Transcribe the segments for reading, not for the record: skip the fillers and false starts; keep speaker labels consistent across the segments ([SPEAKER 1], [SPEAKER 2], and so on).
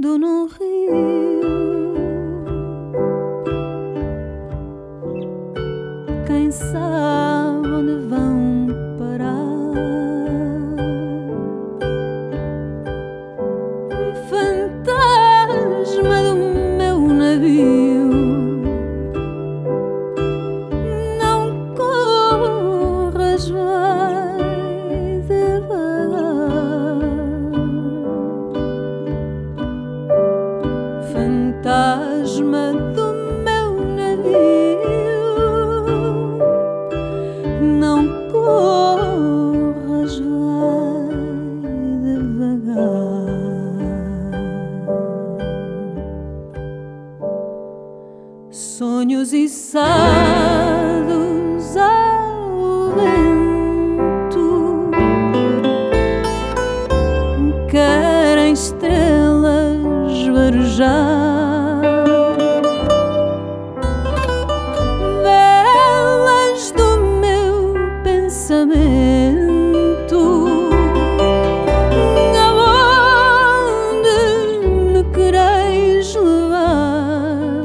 [SPEAKER 1] andando num rio. Quem sabe onde vão parar? Fantasma do meu navio, não corras, vai devagar. Fantasma do meu navio, não corras, vai devagar. Sonhos içados ao vento querem estrelas varejar, velas do meu pensamento, aonde me quereis levar?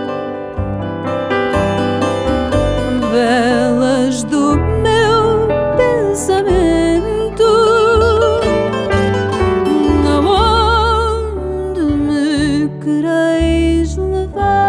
[SPEAKER 1] Velas do meu pensamento, aonde me quereis levar?